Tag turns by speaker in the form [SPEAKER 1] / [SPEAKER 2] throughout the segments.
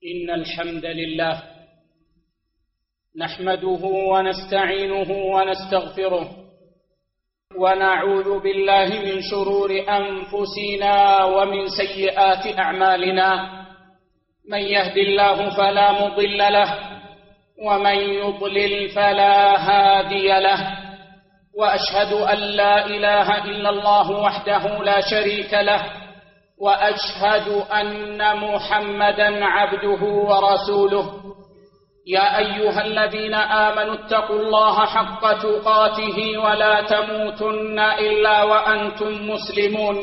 [SPEAKER 1] إن الحمد لله نحمده ونستعينه ونستغفره ونعوذ بالله من شرور أنفسنا ومن سيئات أعمالنا. من يهد الله فلا مضل له ومن يضلل فلا هادي له، وأشهد أن لا إله إلا الله وحده لا شريك له، وأشهد أن محمدًا عبده ورسوله. يا أيها الذين آمنوا اتقوا الله حق تقاته ولا تموتن إلا وأنتم مسلمون.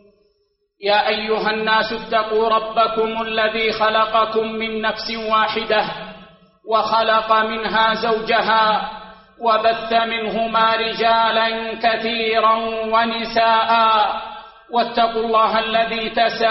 [SPEAKER 1] يا أيها الناس اتقوا ربكم الذي خلقكم من نفس واحدة وخلق منها زوجها وبث منهما رجالا كثيرا ونساء، واتقوا الله الذي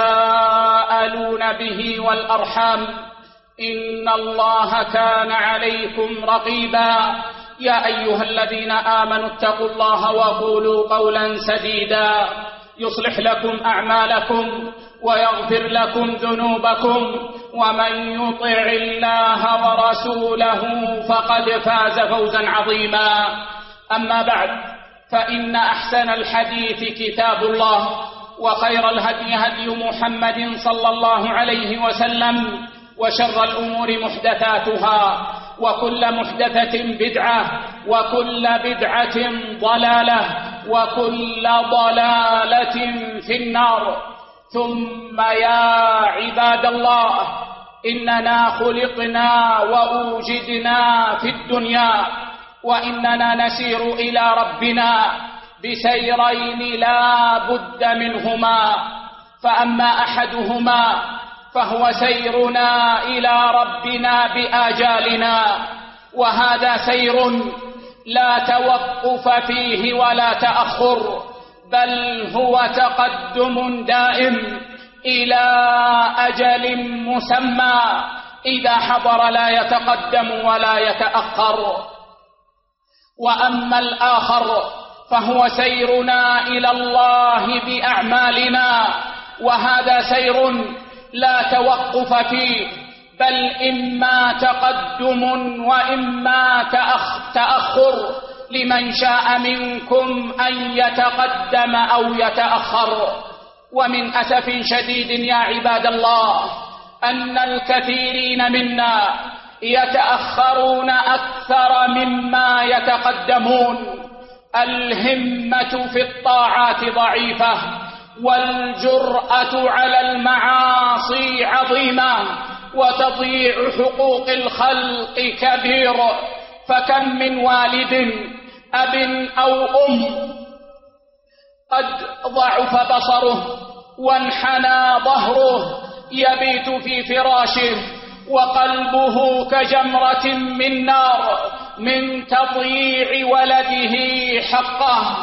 [SPEAKER 1] تساءلون به والأرحام إن الله كان عليكم رقيبا. يا أيها الذين آمنوا اتقوا الله وقولوا قولا سديدا يصلح لكم أعمالكم ويغفر لكم ذنوبكم، ومن يطع الله ورسوله فقد فاز فوزا عظيما. أما بعد، فإن أحسن الحديث كتاب الله، وخير الهدي هدي محمد صلى الله عليه وسلم، وشر الأمور محدثاتها، وكل محدثة بدعة، وكل بدعة ضلالة، وكل ضلالة في النار. ثم يا عباد الله، إننا خلقنا وأوجدنا في الدنيا، وإننا نسير إلى ربنا بسيرين لا بد منهما، فأما أحدهما فهو سيرنا إلى ربنا بآجالنا، وهذا سير لا توقف فيه ولا تأخر، بل هو تقدم دائم إلى أجل مسمى إذا حضر لا يتقدم ولا يتأخر. وأما الآخر فهو سيرنا إلى الله بأعمالنا، وهذا سير لا توقف فيه، بل إما تقدم وإما تأخر، لمن شاء منكم أن يتقدم أو يتأخر. ومن أسف شديد يا عباد الله أن الكثيرين منا يتأخرون أكثر مما يتقدمون. الهمة في الطاعات ضعيفة، والجرأة على المعاصي عظيمة، وتضييع حقوق الخلق كبير. فكم من والد أب أو أم قد ضعف بصره وانحنى ظهره، يبيت في فراشه وقلبه كجمرة من نار من تضييع ولده حقه.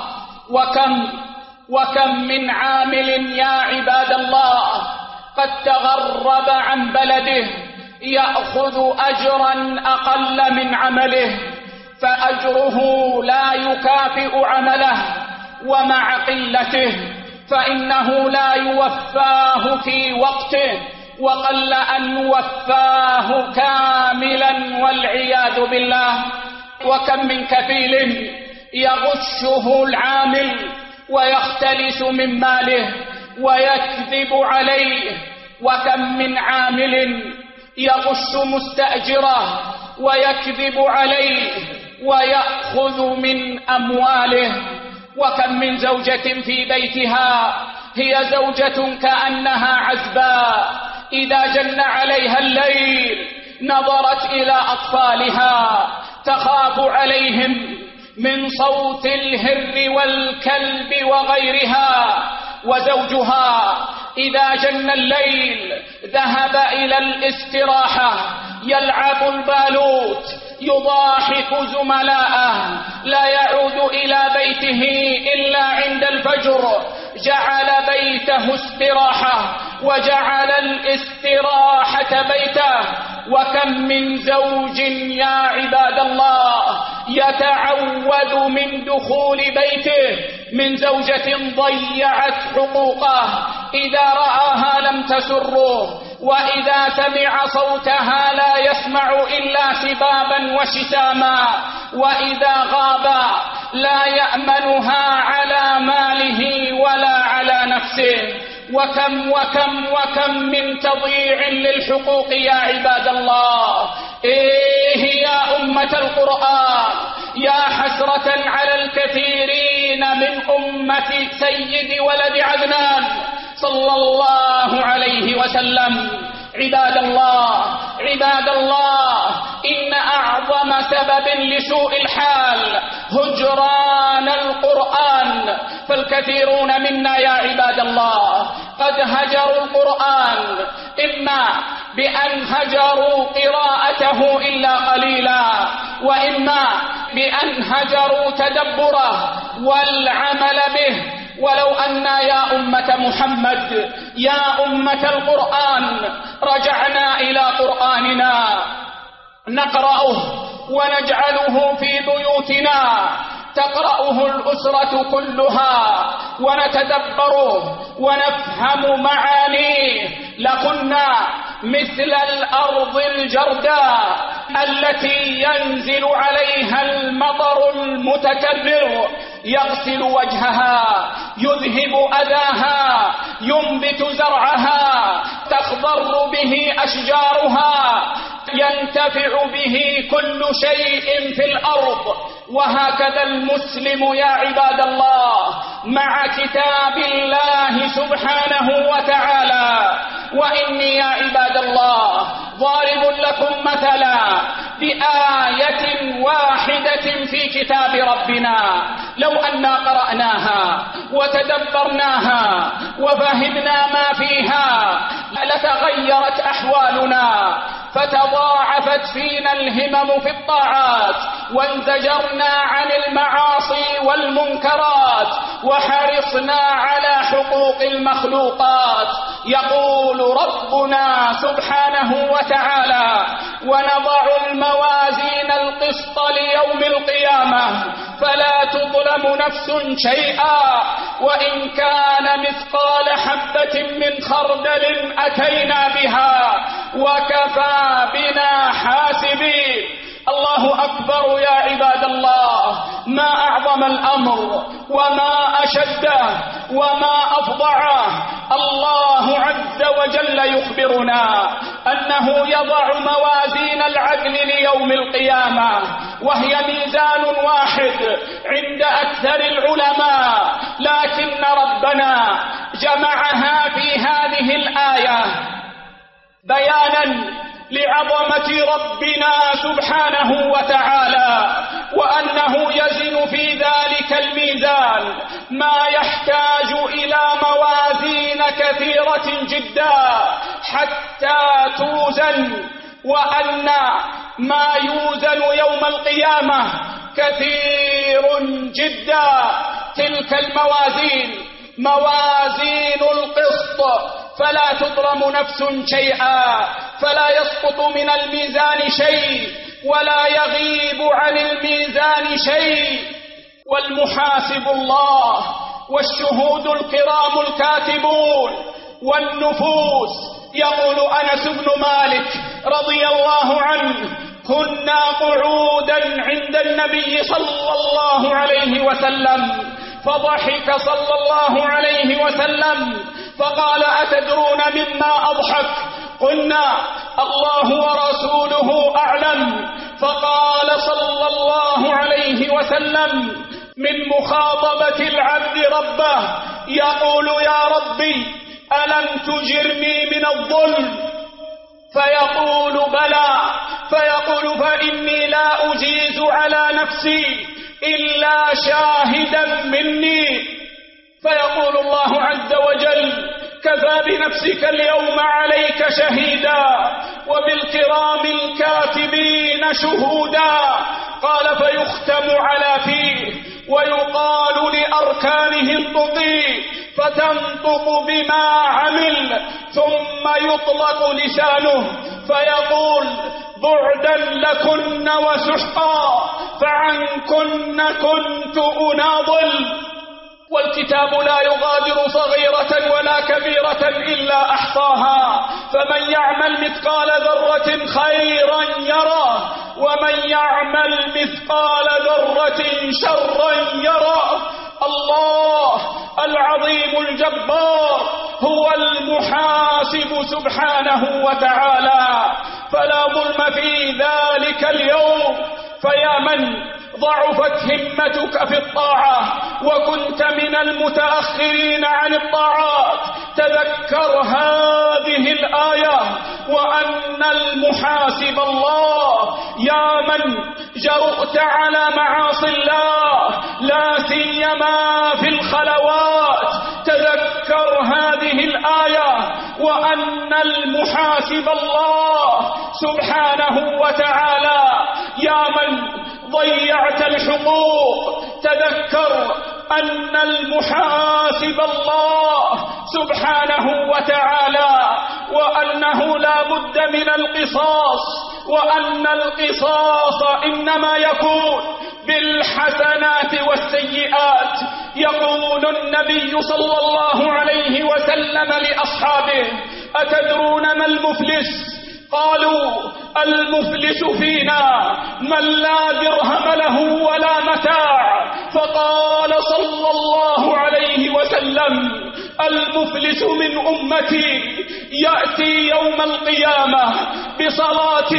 [SPEAKER 1] وكم من عامل يا عباد الله قد تغرب عن بلده يأخذ أجرا أقل من عمله، فأجره لا يكافئ عمله، ومع قلته فإنه لا يوفاه في وقته، وقل أن يوفاه كاملا والعياذ بالله. وكم من كفيل يغشه العامل ويختلس من ماله ويكذب عليه، وكم من عامل يغش مستأجره ويكذب عليه ويأخذ من أمواله. وكم من زوجة في بيتها هي زوجة كأنها عزباء، إذا جن عليها الليل نظرت إلى أطفالها تخاف عليهم من صوت الهر والكلب وغيرها، وزوجها إذا جن الليل ذهب إلى الاستراحة يلعب البالوت يضاحك زملاءه، لا يعود إلى بيته إلا عند الفجر، جعل بيته استراحة وجعل الاستراحة بيته. وكم من زوج يا عباد الله يتعوذ من دخول بيته من زوجة ضيعت حقوقه، إذا رآها لم تسره وإذا سمع صوتها لا يسمع إلا سبابا وشتاما، وإذا غاب لا يأمنها على ماله ولا على نفسه. وكم من تضييع للحقوق يا عباد الله. إيه يا أمة القرآن، يا حسرة على الكثيرين من أمة سيد ولد عدنان صلى الله عليه وسلم. عباد الله، إن أعظم سبب لسوء الحال هجران القرآن، فالكثيرون منا يا عباد الله قد هجروا القرآن، إما بأن هجروا قراءته إلا قليلا، وإما بأن هجروا تدبره والعمل به. ولو أن يا أمة محمد، يا أمة القرآن، رجعنا إلى قرآننا نقرأه ونجعله في بيوتنا تقرأه الأسرة كلها ونتدبره ونفهم معانيه، لكنا مثل الأرض الجرداء التي ينزل عليها المطر المتكرر، يغسل وجهها، يذهب أذاها، ينبت زرعها، تخضر به أشجارها، ينتفع به كل شيء في الأرض. وهكذا المسلم يا عباد الله مع كتاب الله سبحانه وتعالى. وإني يا عباد الله ضارب لكم مثلا بآية واحدة في كتاب ربنا، لو أننا قرأناها وتدبرناها وفهمنا ما فيها لتغيرت أحوالنا، فتضاعفت فينا الهمم في الطاعات، وانزجرنا عن المعاصي والمنكرات، وحرصنا على حقوق المخلوقات. يقول ربنا سبحانه وتعالى: ونضع الموازين القسط ليوم القيامة فلا تظلم نفس شيئا وإن كان مثقال حبة من خردل أتينا بها وكفى بنا حاسبين. الله أكبر يا عباد الله، ما أعظم الأمر وما أشده وما أفضعه. الله عز وجل يخبرنا أنه يضع موازين العدل ليوم القيامة، وهي ميزان واحد عند أكثر العلماء، لكن ربنا جمعها في هذه الآية بيانا لعظمة ربنا سبحانه وتعالى، وأنه يزن في ذلك الميزان ما يحتاج إلى موازين كثيرة جدا حتى توزن، وأن ما يوزن يوم القيامة كثير جدا. تلك الموازين موازين القسط، فلا تظلم نفس شيئا، فلا يسقط من الميزان شيء ولا يغيب عن الميزان شيء، والمحاسب الله والشهود الكرام الكاتبون والنفوس. يقول أنس بن مالك رضي الله عنه: كنا قعودا عند النبي صلى الله عليه وسلم فضحك صلى الله عليه وسلم فقال: أتدرون مما أضحك؟ قلنا: الله ورسوله أعلم. فقال صلى الله عليه وسلم: من مخاطبة العبد ربه يقول: يا ربي ألم تجرني من الظلم؟ فيقول: بلى. فيقول: فإني لا أجيز على نفسي إلا شاهدا مني. فيقول الله عز وجل: كفى بنفسك اليوم عليك شهيدا وبالكرام الكاتبين شهودا. قال: فيختم على فيه ويقال لأركانه انطقي، فتنطق بما عمل، ثم يطلق لسانه فيقول: بعدا لكن وسحقا، فعنكن كنت أناضل. والكتاب لا يغادر صغيرة ولا كبيرة إلا أحصاها، فمن يعمل مثقال ذرة خيرا يره، ومن يعمل مثقال ذرة شرا يره. الله العظيم الجبار هو المحاسب سبحانه وتعالى، فلا ظلم في ذلك اليوم. فيا من ضعفت همتك في الطاعة وكنت من المتأخرين عن الطاعات، تذكر هذه الآية وأن المحاسب الله. يا من جرؤت على معاصي الله لا سيما في الخلوات، تذكر هذه الآية وأن المحاسب الله سبحانه وتعالى. يا من ضيعت الحقوق، تذكر أن المحاسب الله سبحانه وتعالى، وأنه لا بد من القصاص، وأن القصاص إنما يكون بالحسنات والسيئات. يقول النبي صلى الله عليه وسلم لأصحابه: أتدرون ما المفلس؟ قالوا: المفلس فينا من لا درهم له ولا متاع. فقال صلى الله عليه وسلم: المفلس من أمتي يأتي يوم القيامة بصلاة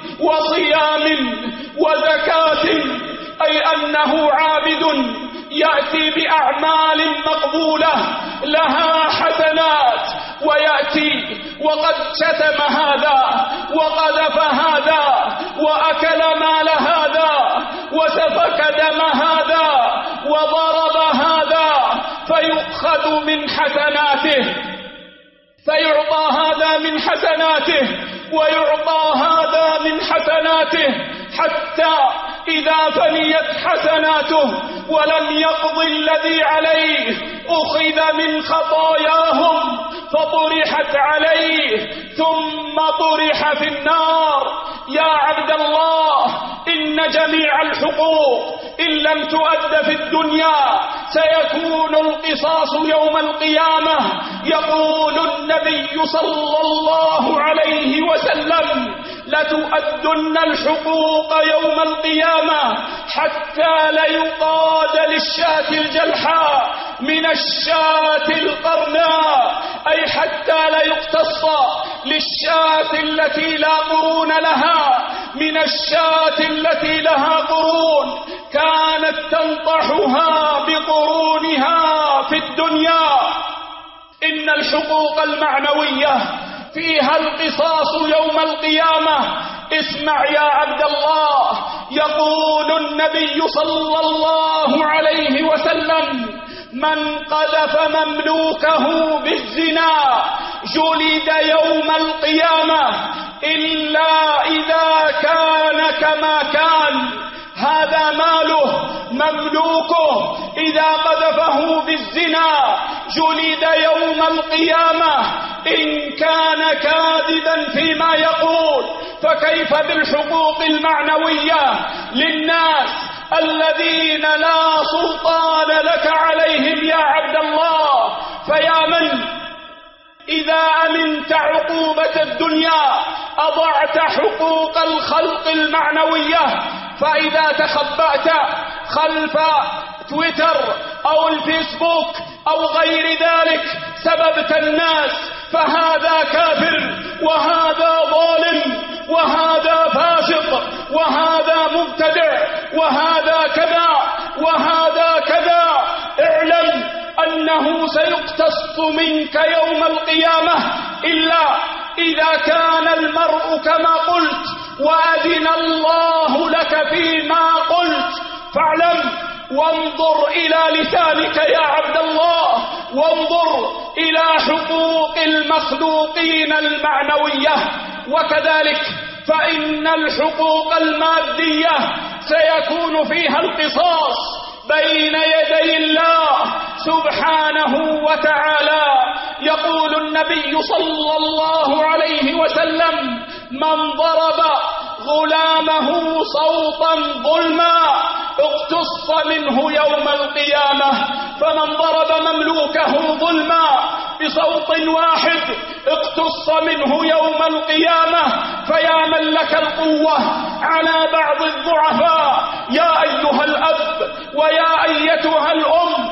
[SPEAKER 1] وصيام وزكاة، أي أنه عابد يأتي بأعمال مقبولة لها حسنات، ويأتي وقد شتم هذا وقذف هذا وأكل مال هذا وسفك دم هذا وضرب هذا، فيؤخذ من حسناته، فيعطى هذا من حسناته ويعطى هذا من حسناته، حتى إذا فنيت حسناته ولم يقض الذي عليه أخذ من خطاياهم فطرحت عليه ثم طرح في النار. يا عبد الله، إن جميع الحقوق إن لم تؤد في الدنيا سيكون القصاص يوم القيامة. يقول النبي صلى الله عليه وسلم: لتؤدن الحقوق يوم القيامة حتى ليقاد للشاة الجلحاء من الشاة القرناء، أي حتى ليقتص للشاة التي لا قرون لها من الشاة التي لها قرون كانت تنطحها بقرونها في الدنيا. إن الحقوق المعنوية فيها القصاص يوم القيامة. اسمع يا عبد الله، يقول النبي صلى الله عليه وسلم: من قذف مملوكه بالزنا جلد يوم القيامة إلا إذا كان كما كان. هذا ماله مملوكه، إذا قذفه بالزنا جلد يوم القيامة إن كان كاذبا فيما يقول، فكيف بالحقوق المعنوية للناس الذين لا سلطان لك عليهم يا عبد الله؟ فيا من إذا أمنت عقوبة الدنيا أضعت حقوق الخلق المعنوية، فإذا تخبأت خلف تويتر أو الفيسبوك أو غير ذلك سببت الناس، فهذا كافر وهذا ظالم وهذا فاسق وهذا مبتدع وهذا كذا وهذا كذا. اعلم أنه سيقتص منك يوم القيامة إلا إذا كان المرء كما قلت وأذن الله لك فيما قلت. فاعلم وانظر إلى لسانك يا عبد الله، وانظر إلى حقوق المخلوقين المعنوية. وكذلك فإن الحقوق المادية سيكون فيها القصاص بين يدي الله سبحانه وتعالى. يقول النبي صلى الله عليه وسلم: من ضرب غلامه صوتا ظلما اقتص منه يوم القيامة. فمن ضرب مملوكه ظلما بصوت واحد اقتص منه يوم القيامة. فيا من لك القوة على بعض الضعفاء، يا أيها الأب ويا أيتها الأم،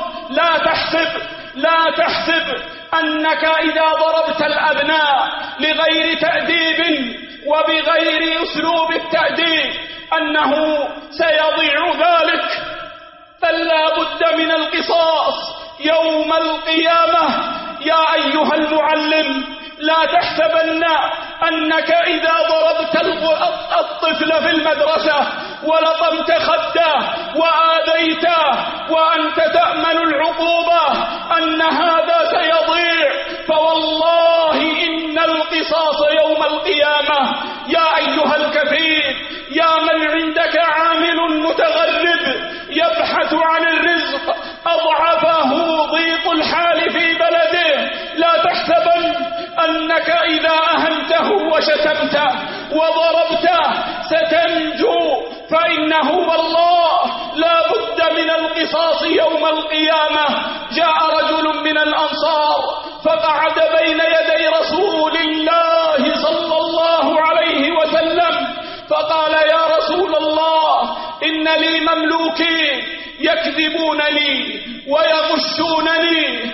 [SPEAKER 1] لا تحسب أنك إذا ضربت الأبناء لغير تأديب وبغير أسلوب التأديب أنه سيضيع ذلك، بل لا بد من القصاص يوم القيامة. يا أيها المعلم، لا تحسبن أنك إذا ضربت الطفل في المدرسة ولطمت خده وآذيته وأنت تأمن العقوبة أن هذا سيضيع، فوالله إن القصاص يوم القيامة. يا أيها الكفير، يا من عندك عامل متغرب يبحث عن الرزق أضعفه ضيق الحال في بلده، لا تحسبن أنك إذا أهنته وشتمته وضربته ستنجو، فإنه والله لا بد من القصاص يوم القيامة. جاء رجل من الأنصار فقعد بين يدي رسول الله صلى الله عليه وسلم فقال: يا رسول الله، إن لي مملوكين يكذبونني ويغشونني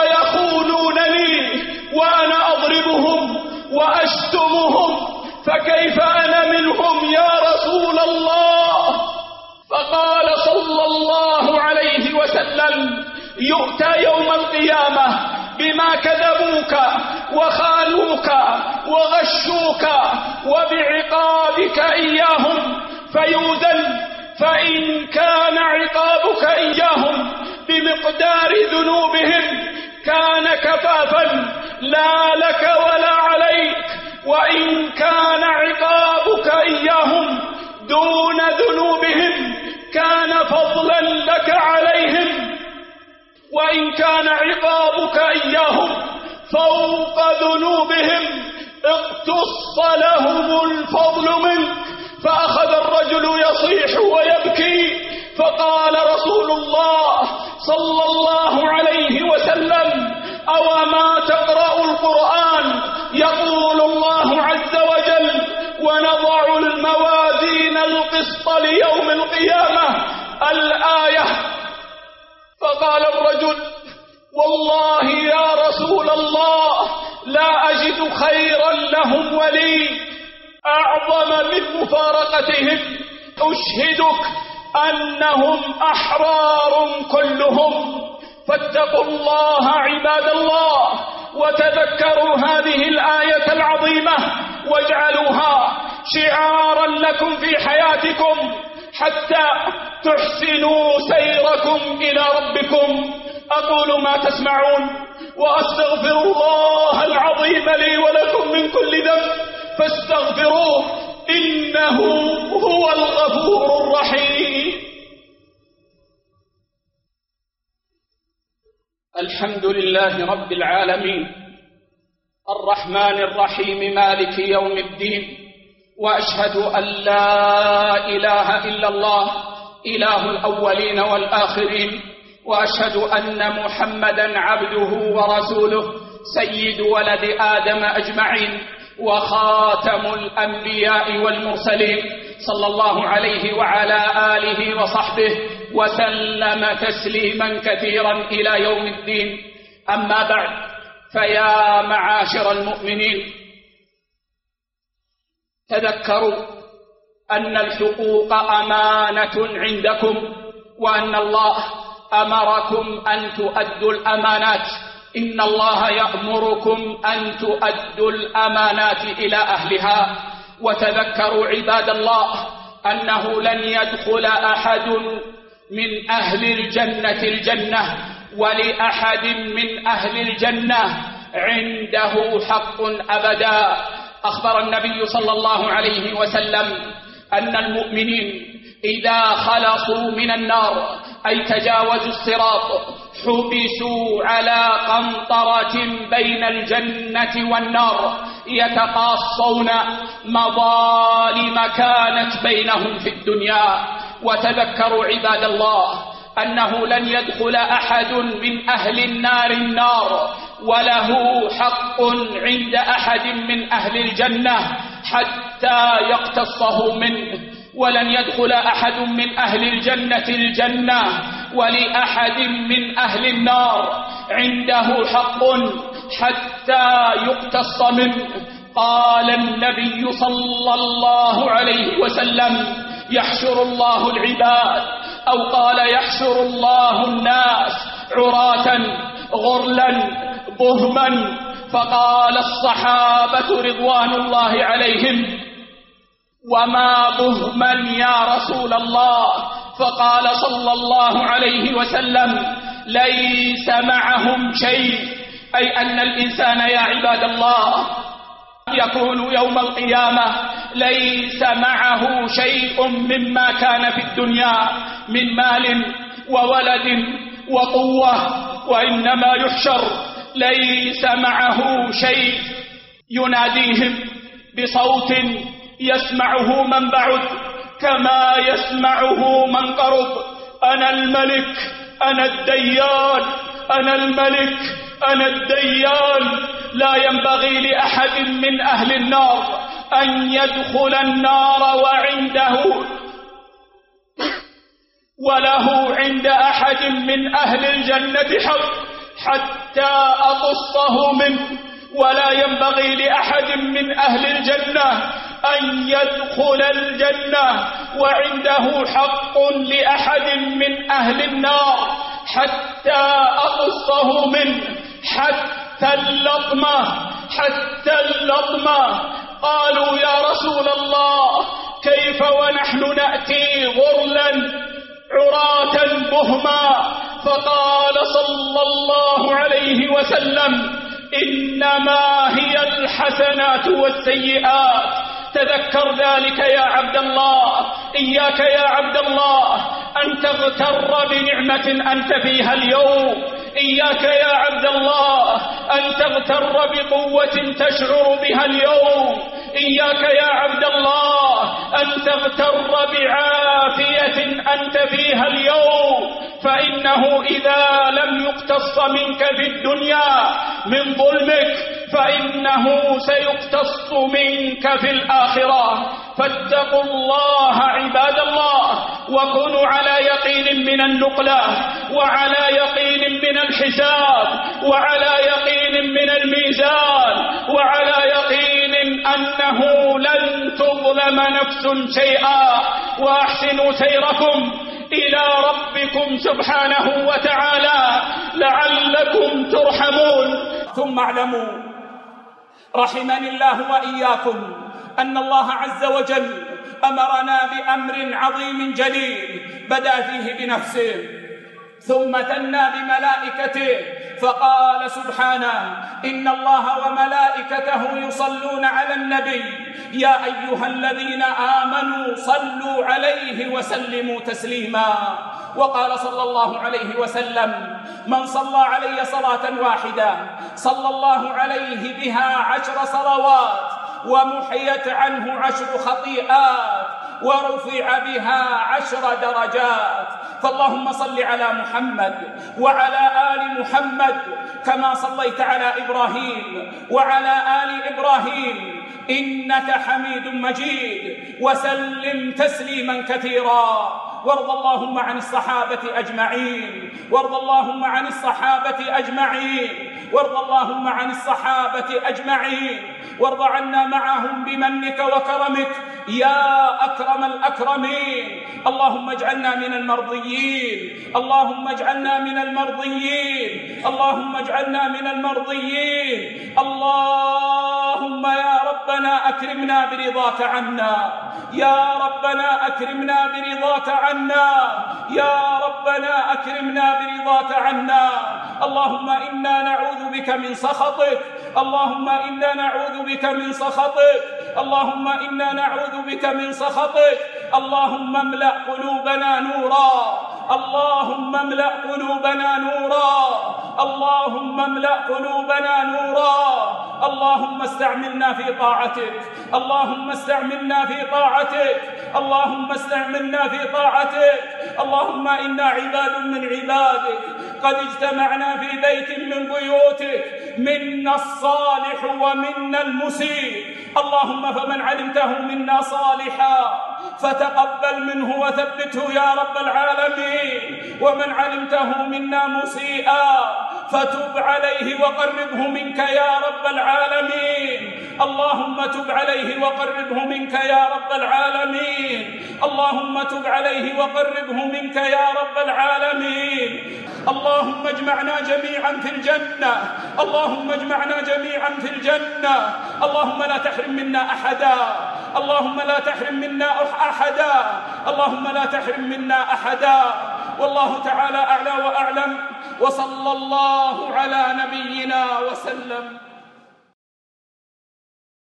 [SPEAKER 1] ويخونونني وأنا أضربهم وأشتمهم، فكيف أنا منهم يا رسول الله؟ فقال صلى الله عليه وسلم: يؤتى يوم القيامة بما كذبوك وخانوك وغشوك وبعقابك إياهم فيوزن، فإن كان عقابك إياهم بمقدار ذنوبهم كان كفافا لا لك ولا عليك، وإن كان عقابك إياهم دون ذنوبهم كان فضلا لك عليهم، وإن كان عقابك إياهم فوق ذنوبهم اقتص لهم الفضل منك. فأخذ الرجل يصيح ويبكي، فقال رسول الله صلى الله عليه وسلم: أوما تقرأ القرآن يقول الله عز وجل: ونضع الموازين القسط ليوم القيامة، الآية. فقال الرجل: والله يا رسول الله لا أجد خيرا لهم ولي أعظم من مفارقتهم، أشهدك أنهم أحرار كلهم. فاتقوا الله عباد الله، وتذكروا هذه الآية العظيمة واجعلوها شعارا لكم في حياتكم حتى تحسنوا سيركم إلى ربكم. أقول ما تسمعون وأستغفر الله العظيم لي ولكم من كل ذنب فاستغفروه إنه هو الغفور الرحيم. الحمد لله رب العالمين الرحمن الرحيم مالك يوم الدين، وأشهد أن لا إله إلا الله إله الأولين والآخرين، وأشهد أن محمدا عبده ورسوله سيد ولد آدم أجمعين وخاتم الأنبياء والمرسلين، صلى الله عليه وعلى آله وصحبه وسلم تسليما كثيرا إلى يوم الدين. أما بعد، فيا معاشر المؤمنين، تذكروا أن الحقوق أمانة عندكم، وأن الله أمركم أن تؤدوا الأمانات. إن الله يأمركم أن تؤدوا الأمانات إلى أهلها. وتذكروا عباد الله أنه لن يدخل أحد من أهل الجنة الجنة، ولأحد من أهل الجنة عنده حق أبدا. أخبر النبي صلى الله عليه وسلم أن المؤمنين إذا خلصوا من النار أي تجاوزوا الصراط حبسوا على قنطرة بين الجنة والنار يتقاصون مظالم كانت بينهم في الدنيا. وتذكروا عباد الله أنه لن يدخل أحد من أهل النار وله حق عند أحد من أهل الجنة حتى يقتصه منه، ولن يدخل أحد من أهل الجنة ولأحد من أهل النار عنده حق حتى يقتص منه. قال النبي صلى الله عليه وسلم: يحشر الله العباد، أو قال: يحشر الله الناس عراة غرلا بهما. فقال الصحابة رضوان الله عليهم: وما بهما يا رسول الله؟ فقال صلى الله عليه وسلم: ليس معهم شيء، أي أن الإنسان يا عباد الله يكون يوم القيامة ليس معه شيء مما كان في الدنيا من مال وولد وقوة، وإنما يحشر ليس معه شيء. يناديهم بصوت يسمعه من بعد كما يسمعه من قرب: أنا الملك، أنا الديان، أنا الملك، أنا الديان. لا ينبغي لأحد من أهل النار أن يدخل النار وله عند أحد من أهل الجنة حق حتى أقصه منه، ولا ينبغي لأحد من أهل الجنة أن يدخل الجنة وعنده حق لأحد من أهل النار حتى أقصه منه حتى اللطمة. قالوا: يا رسول الله، كيف ونحن نأتي غرلا عراة بهما؟ فقال صلى الله عليه وسلم: إنما هي الحسنات والسيئات. تذكر ذلك يا عبد الله، إياك يا عبد الله أن تغتر بنعمة أنت فيها اليوم، إياك يا عبد الله أن تغتر بقوة تشعر بها اليوم، إياك يا عبد الله أن تغتر بعافية أنت فيها اليوم، فإنه إذا لم يقتص منك في الدنيا من ظلمك فإنه سيقتص منك في الآخرة. فاتقوا الله عباد الله، وكونوا على يقين من النقلة، وعلى يقين من الحساب، وعلى يقين من الميزان، وعلى يقين أنه لن تظلم نفس شيئا. وأحسنوا سيركم إلى ربكم سبحانه وتعالى لعلكم ترحمون. ثم اعلموا رحمني الله وإياكم أن الله عز وجل أمرنا بأمر عظيم جليل بدأ فيه بنفسه ثم ثنى بملائكته، فقال سبحانه: إن الله وملائكته يصلون على النبي يا أيها الذين آمنوا صلوا عليه وسلموا تسليما. وقال صلى الله عليه وسلم: من صلى علي صلاة واحدة صلى الله عليه بها 10 صلوات ومحيت عنه 10 خطيئات ورفع بها 10 درجات. فاللهم صل على محمد وعلى آل محمد كما صليت على إبراهيم وعلى آل إبراهيم إنك حميد مجيد، وسلم تسليما كثيرا. وارض اللهم عن الصحابة أجمعين، وارض اللهم عن الصحابة أجمعين، وارض اللهم عن الصحابة أجمعين، وارض عنا معهم بمنك وكرمك يا أكرم الأكرمين. اللهم اجعلنا من المرضيين، اللهم اجعلنا من المرضيين، اللهم اجعلنا من المرضيين. اللهم يا ربنا أكرمنا برضاك عنا، يا ربنا أكرمنا برضاك عنا، يا ربنا أكرمنا برضاك عنا. اللهم إنا نعوذ بك من سخطك، اللهم إنا نعوذ بك من سخطك، اللهم إنا نعوذ بك من سخطك. اللهم املأ قلوبنا نورا، اللهم املأ قلوبنا نورا، اللهم املأ قلوبنا نورا. اللهم استعملنا في طاعتك، اللهم استعملنا في طاعتك، اللهم استعملنا في طاعتك. اللهم إنا عباد من عبادك قد اجتمعنا في بيت من بيوتك، منا الصالح ومنا المسيء. اللهم فمن علمته منا صالحا فتقبل منه وثبته يا رب العالمين، ومن علمته منا مسيئا فتب عليه وقربه منك يا رب العالمين. اللهم تب عليه وقربه منك يا رب العالمين. اللهم تب عليه وقربه منك يا رب العالمين. اللهم اجمعنا جميعا في الجنة، اللهم اجمعنا جميعا في الجنة. اللهم لا تحرم منا أحدا، اللهم لا تحرم منا أحدا، اللهم لا تحرم منا أحدا. والله تعالى أعلى وأعلم، وصلى الله على نبينا وسلم.